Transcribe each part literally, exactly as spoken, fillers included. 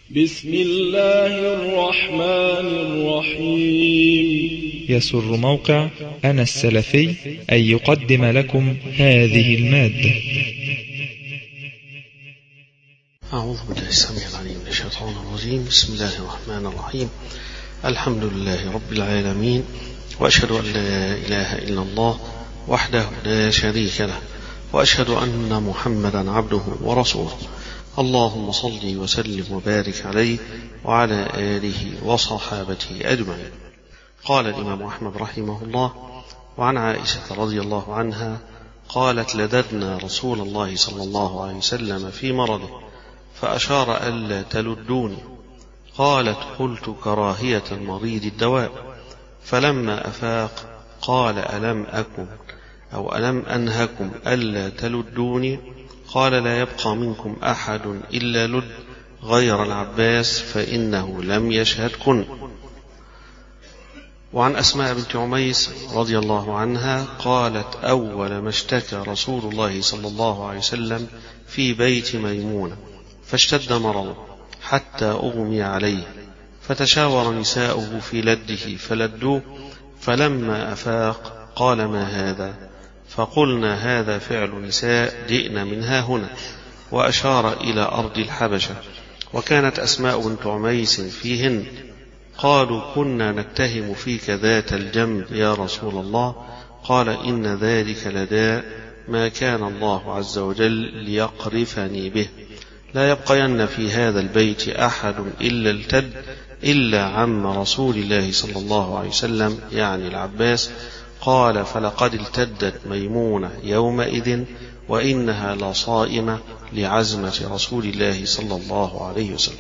بسم الله الرحمن الرحيم. يسر موقع أنا السلفي أن يقدم لكم هذه المادة. أعوذ بالله السميع العليم من الشيطان الرجيم. بسم الله الرحمن الرحيم. الحمد لله رب العالمين، وأشهد أن لا إله إلا الله وحده لا شريك له، وأشهد أن محمدا عبده ورسوله. اللهم صل وسلم وبارك عليه وعلى آله وصحابته أجمعين. قال الإمام أحمد رحمه الله: وعن عائشة رضي الله عنها قالت: لددنا رسول الله صلى الله عليه وسلم في مرضه فأشار ألا تلدوني. قالت: قلت كراهية مريض الدواء. فلما أفاق قال: ألم أكن أو ألم أنهكم ألا تلدوني؟ قال: لا يبقى منكم أحد إلا لد غير العباس فإنه لم يشهدكن. وعن أسماء بنت عميس رضي الله عنها قالت: أول ما اشتكى رسول الله صلى الله عليه وسلم في بيت ميمونة فاشتد مرضه حتى أغمي عليه، فتشاور نساؤه في لده فلدوه، فلما أفاق قال: ما هذا؟ فقلنا: هذا فعل نساء جئن منها هنا، وأشار إلى أرض الحبشة، وكانت أسماء بنت عميس فيهن. قالوا: كنا نتهم فيك ذات الجنب يا رسول الله. قال: إن ذلك لداء ما كان الله عز وجل ليقرفني به. لا يبقين في هذا البيت أحد إلا التد إلا عم رسول الله صلى الله عليه وسلم، يعني العباس. قال: فلقد التدت ميمونة يومئذ وإنها لصائمة لعزمة رسول الله صلى الله عليه وسلم.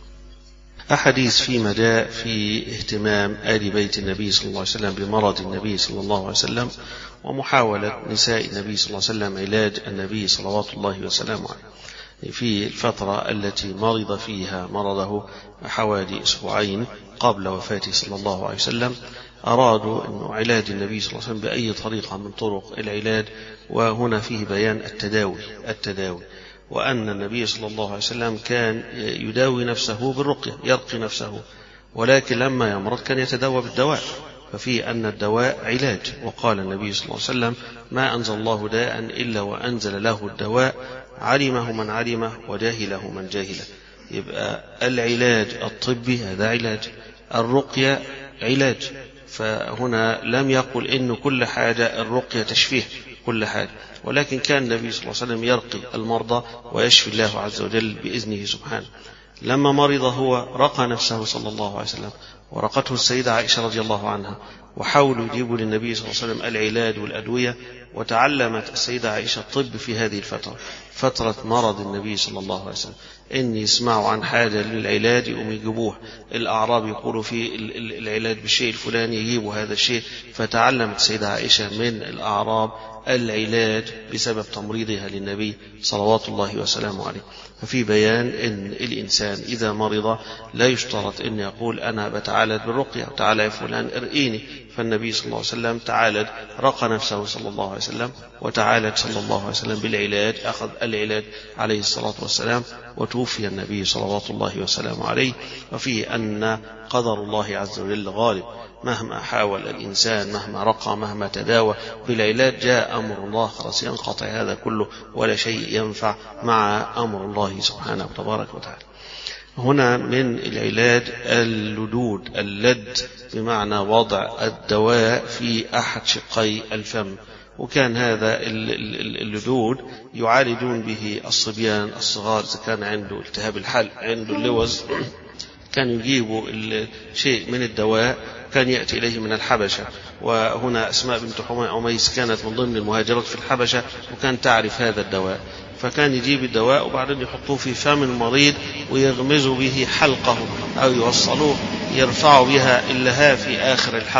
أحاديث فيما جاء في اهتمام آل بيت النبي صلى الله عليه وسلم بمرض النبي صلى الله عليه وسلم، ومحاولة نساء النبي صلى الله عليه وسلم علاج النبي صلوات الله وسلامه عليه في الفترة التي مرض فيها مرضه حوالي أسبوعين قبل وفاته صلى الله عليه وسلم. أرادوا أن علاج النبي صلى الله عليه وسلم بأي طريقة من طرق العلاج، وهنا فيه بيان التداوي التداوي وأن النبي صلى الله عليه وسلم كان يداوي نفسه بالرقية، يرقي نفسه، ولكن لما يمرض كان يتداوى بالدواء، ففي أن الدواء علاج. وقال النبي صلى الله عليه وسلم: ما أنزل الله داء إلا وأنزل له الدواء، علمه من علمه وجاهله من جاهله. يبقى العلاج الطبي هذا علاج، الرقية علاج. فهنا لم يقل إن كل حاجة الرقية تشفيه كل حاجة، ولكن كان النبي صلى الله عليه وسلم يرقي المرضى ويشفي الله عز وجل بإذنه سبحانه. لما مرض هو رقى نفسه صلى الله عليه وسلم، ورقته السيدة عائشة رضي الله عنها، وحاولوا يجيبوا للنبي صلى الله عليه وسلم العلاج والأدوية. وتعلمت السيدة عائشة الطب في هذه الفترة، فترة مرض النبي صلى الله عليه وسلم، إن يسمعوا عن حاجة للعلاج يقوم يجيبوه. الأعراب يقولوا في العلاج بالشيء الفلاني يجيبوا هذا الشيء. فتعلمت السيدة عائشة من الأعراب العلاج بسبب تمريضها للنبي صلوات الله وسلامه عليه. ففي بيان إن الإنسان إذا مرض لا يشترط أن يقول أنا بتعالج بالرقية، تعالى يا فلان ارقيني. فالنبي صلى الله عليه وسلم تعالج، رقى نفسه صلى الله عليه وسلم، وتعالج صلى الله عليه وسلم بالعلاج، أخذ العلاج عليه الصلاة والسلام، وتوفي النبي صلوات الله وسلامه عليه. وفيه أن قدر الله عز وجل غالب، مهما حاول الإنسان، مهما رقى، مهما تداوى بالعلاج، جاء أمر الله خلاص ينقطع هذا كله ولا شيء ينفع مع أمر الله سبحانه وتبارك وتعالى. هنا من العلاج اللدود، اللد بمعنى وضع الدواء في أحد شقي الفم، وكان هذا اللدود يعالجون به الصبيان الصغار إذا كان عنده التهاب الحلق، عنده اللوز، كان يجيبوا شيء من الدواء كان يأتي إليه من الحبشة. وهنا أسماء بنت عميس كانت من ضمن المهاجرات في الحبشة، وكان تعرف هذا الدواء، فكان يجيب الدواء وبعدين يحطوه في فم المريض ويغمزوا به حلقه، أو يوصلوه يرفعوا بها اللهاء في آخر الحلق،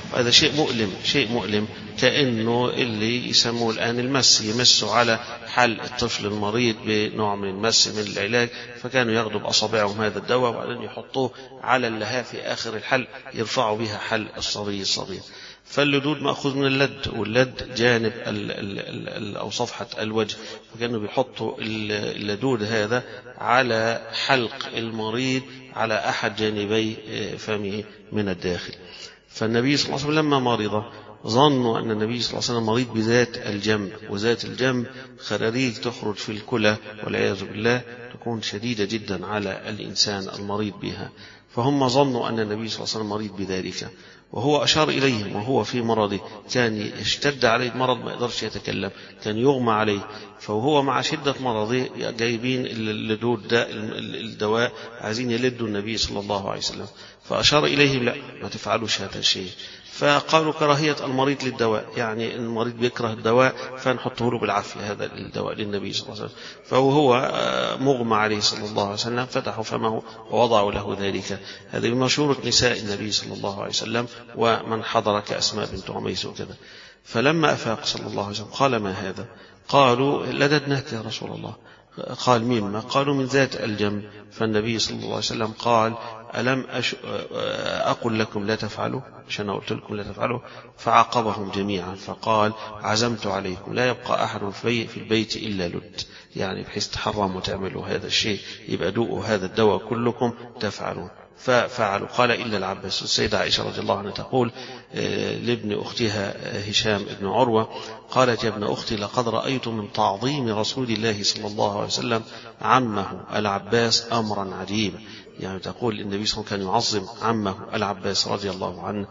وهذا شيء مؤلم، شيء مؤلم كأنه اللي يسموه الآن المس، يمسوا على حل الطفل المريض بنوع من المس من العلاج، فكانوا ياخذوا بأصابعهم هذا الدواء وبعدين يحطوه على اللهاء في آخر الحل يرفعوا بها حل الصبي الصغير. فاللدود مأخوذ من اللد، واللد جانب ال ال ال أو صفحة الوجه، فكانوا بيحطوا اللدود هذا على حلق المريض على أحد جانبي فمه من الداخل. فالنبي صلى الله عليه وسلم لما مرض ظنوا أن النبي صلى الله عليه وسلم مريض بذات الجنب، وذات الجنب خراريج تخرج في الكلى والعياذ بالله تكون شديدة جدا على الإنسان المريض بها، فهم ظنوا أن النبي صلى الله عليه وسلم مريض بذلك. وهو أشار إليهم وهو في مرضه، كان اشتد عليه المرض ما يقدرش يتكلم، كان يغمى عليه، فهو مع شدة مرضه جايبين اللدود ده الدواء عايزين يلدوا النبي صلى الله عليه وسلم، فأشار إليهم لا ما تفعلوش هذا الشيء. فقالوا كراهية المريض للدواء، يعني المريض بيكره الدواء فنحطه له بالعافية هذا الدواء للنبي صلى الله عليه وسلم. فهو مغمى عليه صلى الله عليه وسلم فتحوا فمه ووضعوا له ذلك. هذه مشورة نساء النبي صلى الله عليه وسلم ومن حضر كأسماء بنت عميس وكذا. فلما أفاق صلى الله عليه وسلم قال ما هذا؟ قالوا لددناك يا رسول الله. قال مما؟ قالوا من ذات الجنب. فالنبي صلى الله عليه وسلم قال ألم أش... أقل لكم لا تفعلوا؟ عشان قلت لكم لا تفعلوا. فعاقبهم جميعا فقال عزمت عليكم لا يبقى أحد في البيت إلا لد، يعني بحيث تحرموا تعملوا هذا الشيء، يبقى دوقوا هذا الدواء كلكم تفعلون. ففعلوا. قال إلا العباس. السيدة عائشة رضي الله عنها تقول لابن أختها هشام ابن عروة قالت يا ابن أختي لقد رأيت من تعظيم رسول الله صلى الله عليه وسلم عمه العباس أمرا عجيبا، يعني تقول النبي صلى الله عليه وسلم كان يعظم عمه العباس رضي الله عنه.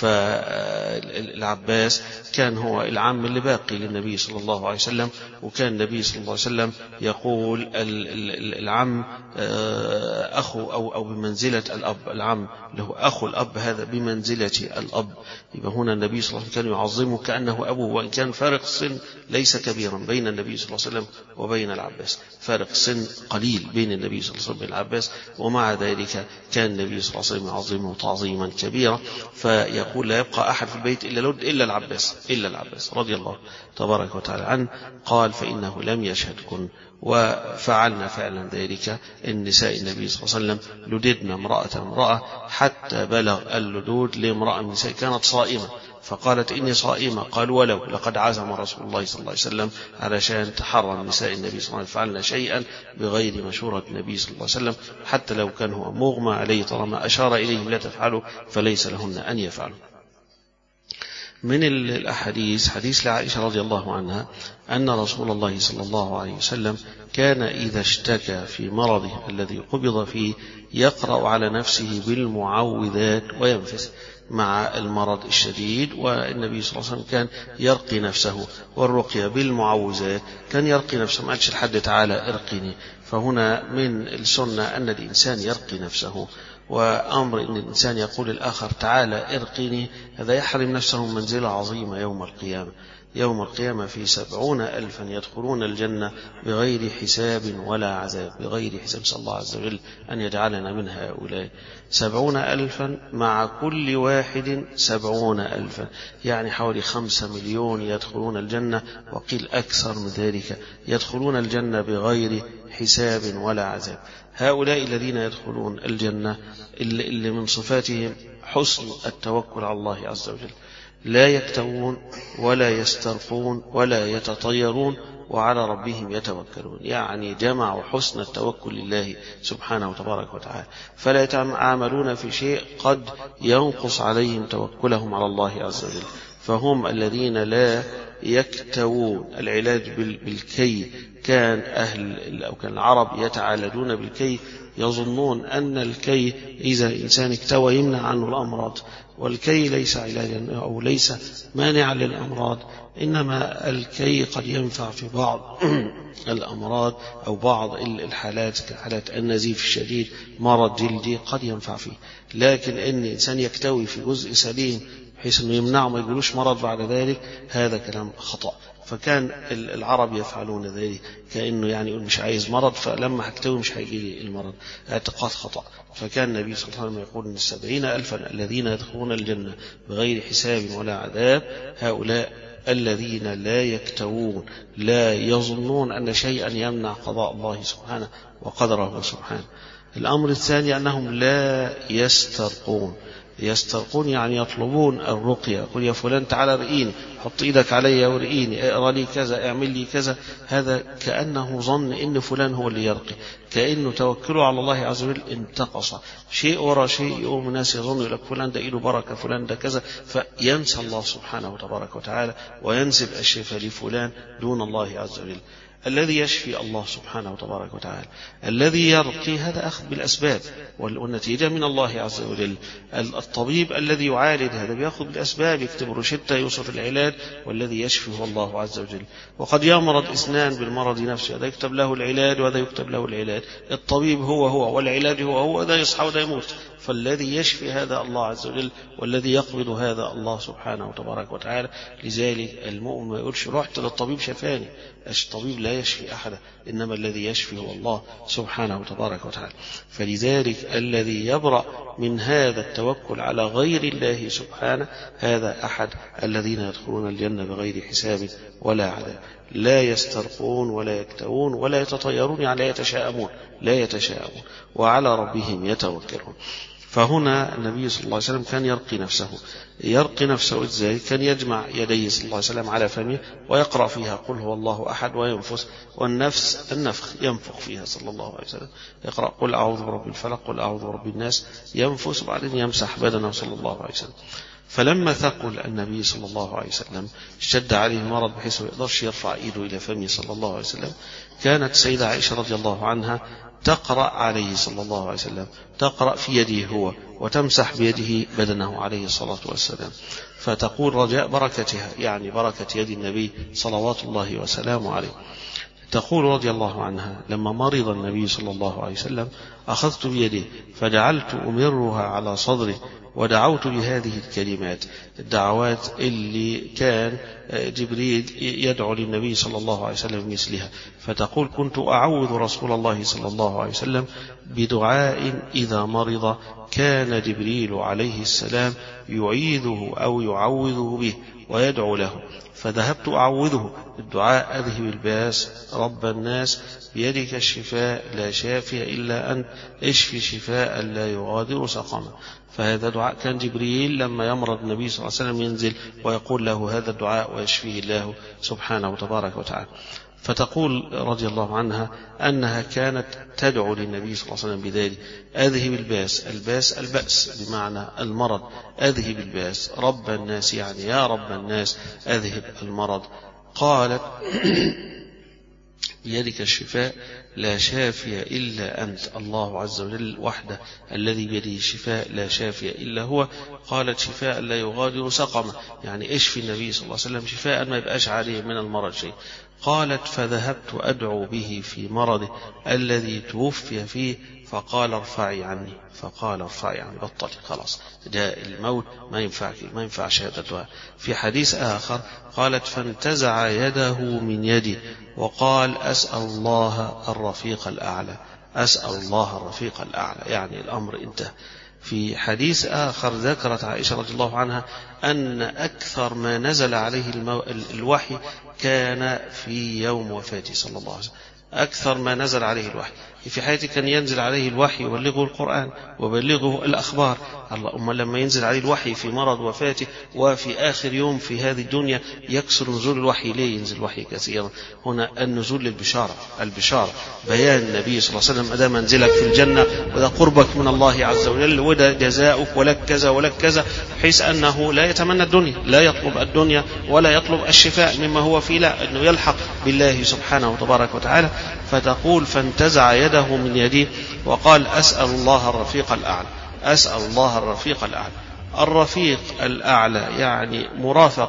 فالعباس كان هو العم اللي باقي للنبي صلى الله عليه وسلم، وكان النبي صلى الله عليه وسلم يقول العم أخو أو أو بمنزلة الأب، العم له أخو الأب هذا بمنزلة الأب. يبقى هنا النبي صلى الله عليه وسلم كان يعظمه كأنه أبوه، وإن كان فارق السن ليس كبيرا بين النبي صلى الله عليه وسلم وبين العباس، فارق السن قليل بين النبي صلى الله عليه وسلم وبين العباس، ومع ذلك كان النبي صلى الله عليه وسلم يعظمه تعظيما كبيرا. فيقول لا يبقى أحد في البيت إلا لد إلا العباس إلا العباس رضي الله تبارك وتعالى عنه. قال فإنه لم يشهدكن. وفعلنا فعلا ذلك النساء النبي صلى الله عليه وسلم، لددنا امرأة امرأة حتى بلغ اللدود لامرأة من النساء كانت صائمة فقالت إني صائمة. قالوا ولو لقد عزم رسول الله صلى الله عليه وسلم علشان تحرم نساء النبي صلى الله عليه وسلم فعلنا شيئا بغير مشورة النبي صلى الله عليه وسلم، حتى لو كان هو مغمى عليه طالما أشار إليهم لا تفعلوا فليس لهن أن يفعلوا. من الأحاديث حديث لعائشة رضي الله عنها أن رسول الله صلى الله عليه وسلم كان إذا اشتكى في مرضه الذي قبض فيه يقرأ على نفسه بالمعوذات وينفس مع المرض الشديد، والنبي صلى الله عليه وسلم كان يرقي نفسه، والرقية بالمعوذات كان يرقي نفسه، ما قالش لحد تعالى ارقني. فهنا من السنة أن الإنسان يرقي نفسه، وأمر أن الإنسان يقول الآخر تعالى ارقني هذا يحرم نفسه منزلة عظيمة يوم القيامة. يوم القيامة في سبعون ألفا يدخلون الجنة بغير حساب ولا عذاب، بغير حساب. صلى الله عز وجل أن يجعلنا من هؤلاء. سبعون ألفا مع كل واحد سبعون ألفا، يعني حوالي خمسة مليون يدخلون الجنة، وقيل أكثر من ذلك يدخلون الجنة بغير حساب ولا عذاب. هؤلاء الذين يدخلون الجنة اللي من صفاتهم حسن التوكل على الله عز وجل، لا يكتوون ولا يسترقون ولا يتطيرون وعلى ربهم يتوكلون، يعني جمعوا حسن التوكل لله سبحانه وتبارك وتعالى، فلا يتعاملون في شيء قد ينقص عليهم توكلهم على الله عز وجل. فهم الذين لا يكتوون. العلاج بالكي كان أهل أو كان العرب يتعالجون بالكي، يظنون أن الكي إذا الإنسان اكتوى يمنع عنه الأمراض، والكي ليس علاجا أو ليس مانعا للأمراض، إنما الكي قد ينفع في بعض الأمراض أو بعض الحالات كحالات النزيف الشديد، مرض جلدي قد ينفع فيه. لكن إن الإنسان يكتوي في جزء سليم بحيث أنه يمنعه ما يقولوش مرض بعد ذلك، هذا كلام خطأ. فكان العرب يفعلون ذلك، كأنه يعني يقول مش عايز مرض، فلما هكتوي مش هيجي لي المرض. اعتقاد خطأ. فكان النبي صلى الله عليه وسلم يقول إن السبعين ألفا الذين يدخلون الجنة بغير حساب ولا عذاب هؤلاء الذين لا يكتوون، لا يظنون أن شيئا يمنع قضاء الله سبحانه وقدره سبحانه. الأمر الثاني أنهم لا يسترقون. يسترقون يعني يطلبون الرقية، يقول يا فلان تعالى رئيني، حط إيدك علي ورئيني، اقرأ لي كذا، اعمل لي كذا. هذا كأنه ظن إن فلان هو اللي يرقي، كأنه توكله على الله عز وجل انتقص. شيء ورا شيء يقوم الناس يظن يقول فلان ده إيده بركة، فلان ده كذا، فينسى الله سبحانه وتبارك وتعالى وينسب الشفاء لفلان دون الله عز وجل. الذي يشفي الله سبحانه وتبارك وتعالى، الذي يرقي، هذا أخذ بالأسباب والنتيجة من الله عز وجل. الطبيب الذي يعالج هذا بيأخذ بالأسباب، يكتب روشتة يوصف العلاج، والذي يشفي هو الله عز وجل. وقد يمرض اثنان بالمرض نفسه، هذا يكتب له العلاج وهذا يكتب له العلاج. الطبيب هو هو والعلاج هو هو، هذا يصحى وهذا يموت. فالذي يشفي هذا الله عز وجل، والذي يقبض هذا الله سبحانه وتبارك وتعالى. لذلك المؤمن ما يقولش رحت للطبيب شفاني، الطبيب لا يشفي أحدا، إنما الذي يشفي هو الله سبحانه وتبارك وتعالى. فلذلك الذي يبرأ من هذا التوكل على غير الله سبحانه هذا أحد الذين يدخلون الجنة بغير حساب ولا عذاب. لا يسترقون ولا يكتوون ولا يتطيرون، يعني لا يتشاءمون، لا يتشاءمون، وعلى ربهم يتوكلون. فهنا النبي صلى الله عليه وسلم كان يرقي نفسه. يرقي نفسه إزاي؟ كان يجمع يديه صلى الله عليه وسلم على فمه ويقرأ فيها قل هو الله أحد وينفس، والنفس النفخ ينفخ فيها صلى الله عليه وسلم. يقرأ قل أعوذ برب الفلق، قل أعوذ برب الناس، ينفس، وبعدين يمسح بدنه صلى الله عليه وسلم. فلما ثقل النبي صلى الله عليه وسلم اشتد عليه المرض بحيث ما يقدرش يرفع ايده الى فمه صلى الله عليه وسلم، كانت سيدة عائشة رضي الله عنها تقرأ عليه صلى الله عليه وسلم، تقرأ في يده هو وتمسح بيده بدنه عليه الصلاة والسلام. فتقول رجاء بركتها، يعني بركة يد النبي صلوات الله وسلامه عليه. تقول رضي الله عنها لما مرض النبي صلى الله عليه وسلم أخذت بيده فجعلت أمرها على صدره ودعوت بهذه الكلمات، الدعوات اللي كان جبريل يدعو للنبي صلى الله عليه وسلم مثلها. فتقول كنت أعوذ رسول الله صلى الله عليه وسلم بدعاء إذا مرض كان جبريل عليه السلام يعيذه أو يعوذه به ويدعو له، فذهبت أعوذه الدعاء أذهب الباس رب الناس بيدك الشفاء لا شافي إلا أنت اشفي شفاء لا يغادر سقما. فهذا دعاء كان جبريل لما يمرض النبي صلى الله عليه وسلم ينزل ويقول له هذا الدعاء ويشفيه الله سبحانه وتبارك وتعالى. فتقول رضي الله عنها أنها كانت تدعو للنبي صلى الله عليه وسلم بذلك أذهب الباس، الباس البأس بمعنى المرض، أذهب الباس رب الناس يعني يا رب الناس أذهب المرض. قالت بيدك الشفاء لا شافي إلا أنت، الله عز وجل وحده الذي بيده الشفاء لا شافي إلا هو. قالت شفاء لا يغادر سقما، يعني اشفي النبي صلى الله عليه وسلم شفاء ما يبقاش عليه من المرض شيء. قالت فذهبت أدعو به في مرضه الذي توفي فيه فقال ارفعي عني، فقال ارفعي عني، بطلي خلاص جاء الموت، ما ينفعك ما ينفعش هذا الدعاء. في حديث آخر قالت فانتزع يده من يدي وقال أسأل الله الرفيق الأعلى، أسأل الله الرفيق الأعلى، يعني الأمر انتهى. في حديث آخر ذكرت عائشة رضي الله عنها أن أكثر ما نزل عليه المو... الوحي كان في يوم وفاته صلى الله عليه وسلم، أكثر ما نزل عليه الوحي في حياته كان ينزل عليه الوحي يبلغه القرآن وبلغه الأخبار. اللهم لما ينزل عليه الوحي في مرض وفاته وفي آخر يوم في هذه الدنيا يكسر نزول الوحي. ليه ينزل الوحي كثيرا؟ هنا النزول للبشارة، البشارة بيان النبي صلى الله عليه وسلم أدا منزلك في الجنة وده قربك من الله عز وجل وده جزاؤك ولك كذا ولك كذا، بحيث أنه لا يتمنى الدنيا، لا يطلب الدنيا ولا يطلب الشفاء مما هو فيه، لا أنه يلحق بالله سبحانه وتبارك وتعالى. فتقول فانتزع يده من يديه وقال أسأل الله الرفيق الأعلى، أسأل الله الرفيق الأعلى. الرفيق الأعلى يعني مرافقة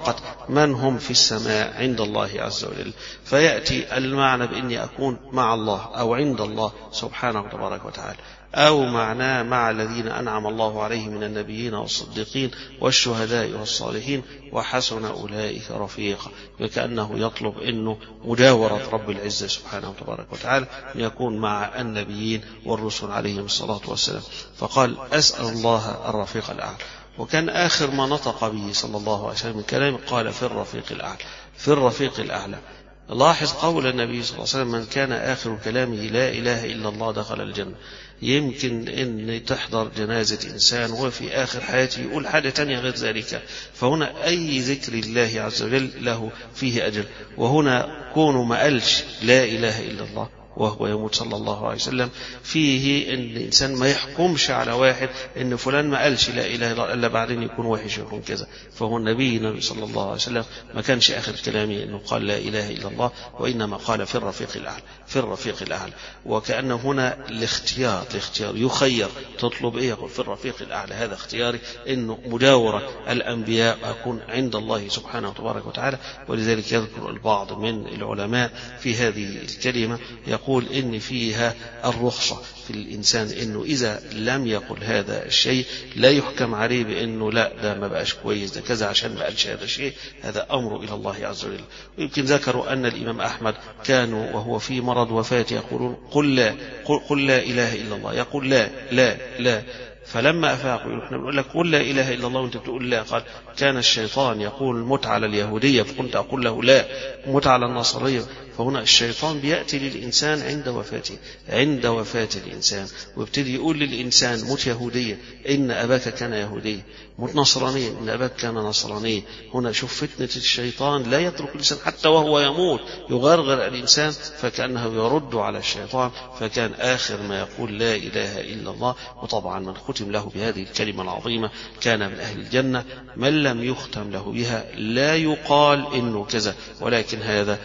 من هم في السماء عند الله عز وجل، فيأتي المعنى بإني أكون مع الله أو عند الله سبحانه وتبارك وتعالى، أو معناه مع الذين أنعم الله عليهم من النبيين والصديقين والشهداء والصالحين وحسن أولئك رفيقا، وكأنه يطلب أنه مجاورة رب العزة سبحانه وتبارك وتعالى أن يكون مع النبيين والرسل عليهم الصلاة والسلام. فقال أسأل الله الرفيق الأعلى. وكان آخر ما نطق به صلى الله عليه وسلم من كلام قال في الرفيق الأعلى، في الرفيق الأعلى. لاحظ قول النبي صلى الله عليه وسلم من كان آخر كلامه لا إله إلا الله دخل الجنة. يمكن أن تحضر جنازة إنسان وفي آخر حياته يقول حاجة تانية غير ذلك، فهنا أي ذكر الله عز وجل له فيه أجر. وهنا كونه ما قالش لا إله إلا الله وهو يموت صلى الله عليه وسلم فيه ان الانسان ما يحكمش على واحد ان فلان ما قالش لا اله الا الله الا بعدين يكون وحش يكون كذا. فهو النبي النبي صلى الله عليه وسلم ما كانش اخر كلامه انه قال لا اله الا الله، وانما قال في الرفيق الاعلى، في الرفيق الاعلى. وكأنه هنا الاختيار، الاختيار يخير تطلب ايه، يقول في الرفيق الاعلى، هذا اختياري انه مجاورة الانبياء اكون عند الله سبحانه وتبارك وتعالى. ولذلك يذكر البعض من العلماء في هذه الكلمة يقول يقول إن فيها الرخصة في الإنسان إنه إذا لم يقل هذا الشيء لا يحكم عليه بأنه لا ده ما بقاش كويس ده كذا عشان ما قالش هذا الشيء، هذا أمر إلى الله عز وجل. ويمكن ذكروا أن الإمام أحمد كانوا وهو في مرض وفاته يقولون قل لا قل, قل لا إله إلا الله، يقول لا لا لا، فلما أفاقوا احنا بنقول لك قل لا إله إلا الله وانت بتقول لا، قال كان الشيطان يقول مت على اليهودية فكنت أقول له لا، مت على النصرية. فهنا الشيطان بيأتي للإنسان عند وفاته، عند وفاة الإنسان، ويبتدي يقول للإنسان مت يهودية إن أباك كان يهودية، مت نصرانيا إن أباك كان نصرانيا. هنا شوف فتنة الشيطان، لا يترك الإنسان حتى وهو يموت يغرغر الإنسان، فكأنه يرد على الشيطان. فكان آخر ما يقول لا إله إلا الله. وطبعا من ختم له بهذه الكلمة العظيمة كان من أهل الجنة، من لم يختم له بها لا يقال إنه كذا، ولكن هذا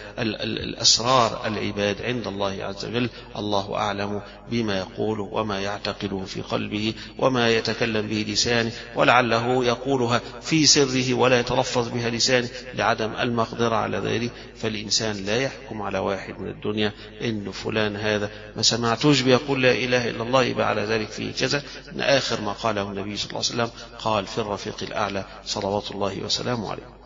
الأسرار العباد عند الله عز وجل، الله أعلم بما يقول وما يعتقده في قلبه وما يتكلم به لسانه، ولعله يقولها في سره ولا يتلفظ بها لسانه لعدم المقدرة على ذلك. فالإنسان لا يحكم على واحد من الدنيا إن فلان هذا ما سمعتوش بيقول لا إله إلا الله يبقى على ذلك فيه كذا. إن آخر ما قاله النبي صلى الله عليه وسلم قال في الرفيق الأعلى صلوات الله وسلامه عليه.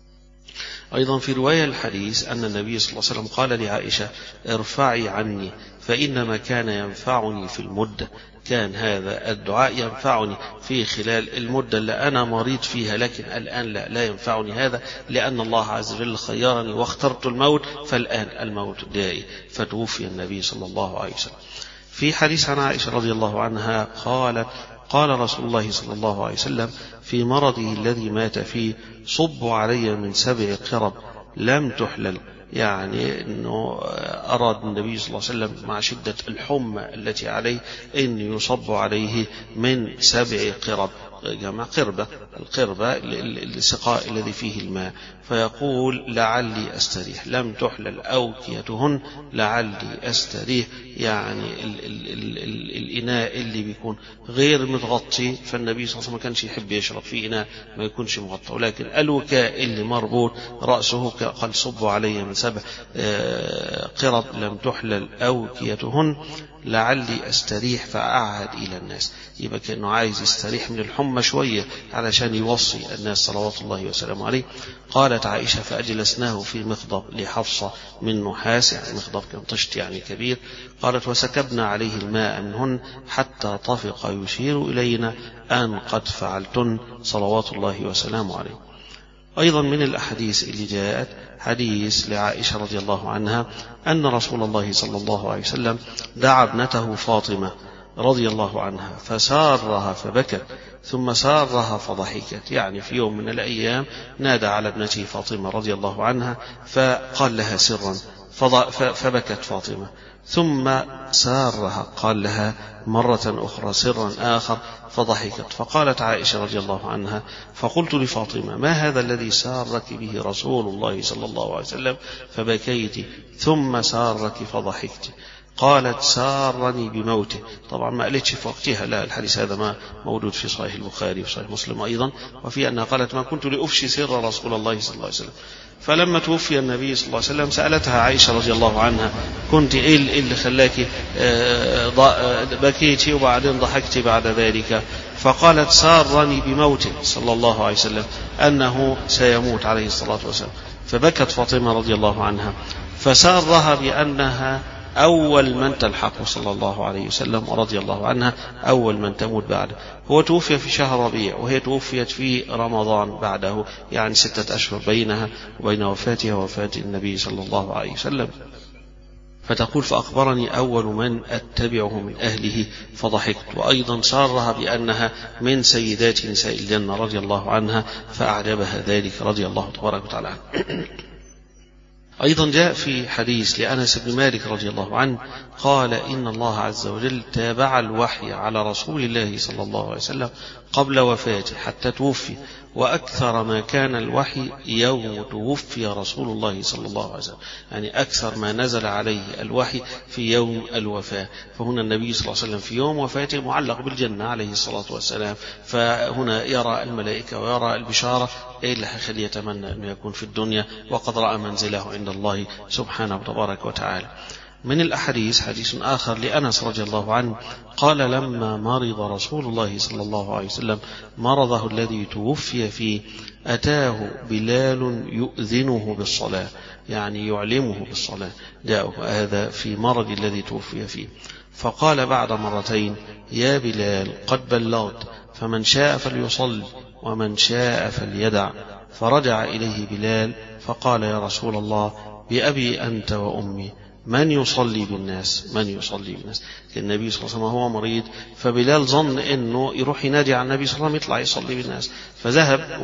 أيضا في رواية الحديث أن النبي صلى الله عليه وسلم قال لعائشة ارفعي عني فإنما كان ينفعني في المدة، كان هذا الدعاء ينفعني في خلال المدة اللي أنا مريض فيها، لكن الآن لا, لا ينفعني هذا لأن الله عز وجل خيرني واخترت الموت، فالآن الموت دائي. فتوفي النبي صلى الله عليه وسلم. في حديث عن عائشة رضي الله عنها قالت قال رسول الله صلى الله عليه وسلم في مرضه الذي مات فيه صبوا علي من سبع قرب لم تحلل، يعني أنه أراد النبي صلى الله عليه وسلم مع شدة الحمى التي عليه أن يصب عليه من سبع قرب، جمع قربة، القربة السقاء الذي فيه الماء. فيقول لعلي أستريح، لم تحلل أوكيتهن لعلي أستريح، يعني ال ال ال ال الإناء اللي بيكون غير متغطي، فالنبي صلى الله عليه وسلم ما كانش يحب يشرب في إناء ما يكونش مغطى، ولكن الوكاء اللي مربوط رأسه قال صبوا علي من سبع قرب لم تحلل أوكيتهن لعلي أستريح فأعهد إلى الناس. يبقى كأنه عايز يستريح من الحمى شوية علشان يوصي الناس صلوات الله وسلامه عليه. قالت عائشة فأجلسناه في مخضب لحفصة من نحاس، يعني مخضب كان طشت يعني كبير. قالت وسكبنا عليه الماء منهن حتى طفق يشير إلينا أن قد فعلتن صلوات الله وسلامه عليه. أيضا من الأحاديث اللي جاءت حديث لعائشة رضي الله عنها أن رسول الله صلى الله عليه وسلم دعا ابنته فاطمة رضي الله عنها فسارها فبكت ثم سارها فضحكت، يعني في يوم من الأيام نادى على ابنته فاطمة رضي الله عنها فقال لها سرا فبكت فاطمة، ثم سارها قال لها مرة أخرى سرا آخر فضحكت. فقالت عائشة رضي الله عنها فقلت لفاطمة ما هذا الذي سارك به رسول الله صلى الله عليه وسلم فبكيت ثم سارك فضحكت؟ قالت سارني بموته. طبعا ما قالتش في وقتها، لا، الحديث هذا ما موجود في صحيح البخاري وصحيح مسلم أيضا، وفي أنها قالت ما كنت لأفشي سر رسول الله صلى الله عليه وسلم. فلما توفي النبي صلى الله عليه وسلم سألتها عائشة رضي الله عنها كنت إيه اللي خلاك بكيتي وبعدين ضحكتي بعد ذلك؟ فقالت سارني بموته صلى الله عليه وسلم أنه سيموت عليه الصلاة والسلام. فبكت فاطمة رضي الله عنها، فسارها بأنها أول من تلحقه صلى الله عليه وسلم ورضي الله عنها أول من تموت بعده. هو توفي في شهر ربيع وهي توفيت في رمضان بعده، يعني ستة أشهر بينها وبين وفاتها ووفاة النبي صلى الله عليه وسلم. فتقول فأخبرني أول من أتبعه من أهله فضحكت. وأيضا سارها بأنها من سيدات نساء الجنة رضي الله عنها فأعجبها ذلك رضي الله تبارك وتعالى عنه. أيضا جاء في حديث لأنس بن مالك رضي الله عنه قال إن الله عز وجل تابع الوحي على رسول الله صلى الله عليه وسلم قبل وفاته حتى توفي، وأكثر ما كان الوحي يوم توفي رسول الله صلى الله عليه وسلم، يعني أكثر ما نزل عليه الوحي في يوم الوفاة. فهنا النبي صلى الله عليه وسلم في يوم وفاته معلق بالجنة عليه الصلاة والسلام، فهنا يرى الملائكة ويرى البشارة، إيه اللي هيخليه يتمنى أنه يكون في الدنيا وقد رأى منزله عند الله سبحانه وتبارك وتعالى. من الأحاديث حديث آخر لأنس رضي الله عنه قال لما مرض رسول الله صلى الله عليه وسلم مرضه الذي توفي فيه أتاه بلال يؤذنه بالصلاة، يعني يعلمه بالصلاة، جاءه هذا في مرض الذي توفي فيه. فقال بعد مرتين يا بلال قد بلغت، فمن شاء فليصلي ومن شاء فليدع. فرجع إليه بلال فقال يا رسول الله بأبي أنت وأمي من يصلي بالناس من يصلي بالناس النبي صلى الله عليه وسلم هو مريض، فبلال ظن أنه يروح ينادي على النبي صلى الله عليه وسلم يطلع يصلي بالناس، فذهب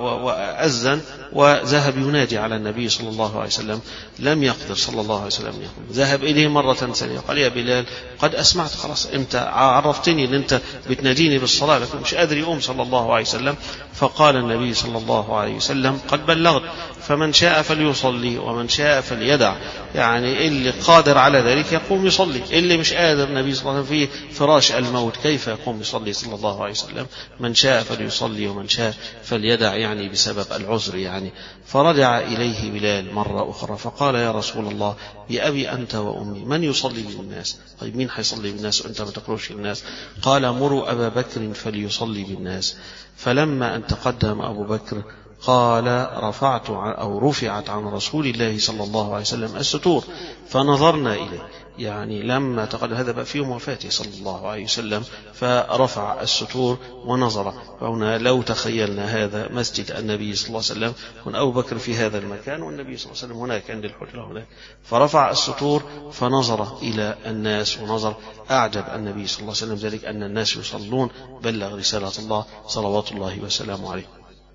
وأذن وذهب ينادي على النبي صلى الله عليه وسلم. لم يقدر صلى الله عليه وسلم يقول، ذهب إليه مرة ثانية قال يا بلال قد أسمعت، خلاص أنت عرفتني أن أنت بتناديني بالصلاة لكن مش قادر يقوم صلى الله عليه وسلم. فقال النبي صلى الله عليه وسلم قد بلغت، فمن شاء فليصلي ومن شاء فليدع، يعني اللي قادر على ذلك يقوم يصلي، اللي مش قادر النبي صلى الله عليه وسلم في فراش الموت كيف يقوم يصلي صلى الله عليه وسلم؟ من شاء فليصلي ومن شاء فليدع، يعني بسبب العذر يعني. فرجع إليه بلال مرة أخرى فقال يا رسول الله بأبي أنت وأمي من يصلي بالناس؟ طيب مين حيصلي بالناس وأنت ما تقرأش الناس؟ قال مروا أبا بكر فليصلي بالناس. فلما أن تقدم أبو بكر قال رفعت أو رفعت عن رسول الله صلى الله عليه وسلم الستور فنظرنا إليه، يعني لما تقدم هذا بقى في يوم وفاته صلى الله عليه وسلم فرفع الستور ونظر. فهنا لو تخيلنا هذا مسجد النبي صلى الله عليه وسلم هنا أبو بكر في هذا المكان والنبي صلى الله عليه وسلم هناك عند الحجرة هناك، فرفع الستور فنظر إلى الناس ونظر. أعجب النبي صلى الله عليه وسلم ذلك أن الناس يصلون، بلغ رسالة الله صلوات الله وسلامه عليه.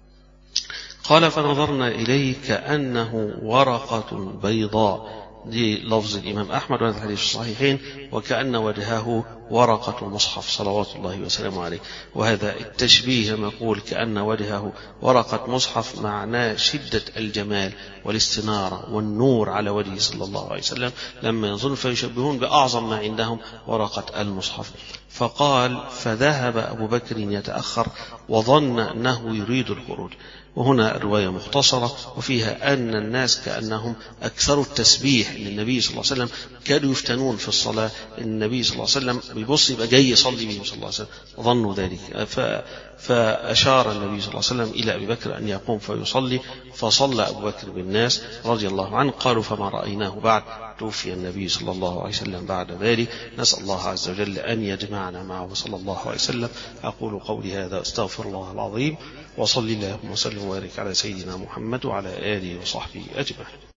قال فنظرنا إليه كأنه ورقة بيضاء، دي لفظ الإمام أحمد وهذا الحديث الصحيحين، وكأن وجهه ورقة المصحف صلوات الله وسلامه عليه. وهذا التشبيه نقول كأن وجهه ورقة مصحف معناه شدة الجمال والاستنارة والنور على وجهه صلى الله عليه وسلم لما ينظرون فيشبهون بأعظم ما عندهم ورقة المصحف. فقال فذهب أبو بكر يتأخر وظن أنه يريد الخروج. وهنا الرواية مختصرة وفيها أن الناس كأنهم أكثروا التسبيح للنبي صلى الله عليه وسلم، كانوا يفتنون في الصلاة، النبي صلى الله عليه وسلم بيبص يبقى جاي يصلي بهم صلى الله عليه وسلم، ظنوا ذلك. فأشار النبي صلى الله عليه وسلم إلى أبي بكر أن يقوم فيصلي، فصلى أبو بكر بالناس رضي الله عنه. قالوا فما رأيناه بعد، توفي النبي صلى الله عليه وسلم بعد ذلك. نسأل الله عز وجل أن يجمعنا معه صلى الله عليه وسلم. أقول قولي هذا أستغفر الله العظيم، وصلي اللهم وسلم وبارك على سيدنا محمد وعلى آله وصحبه أجمعين.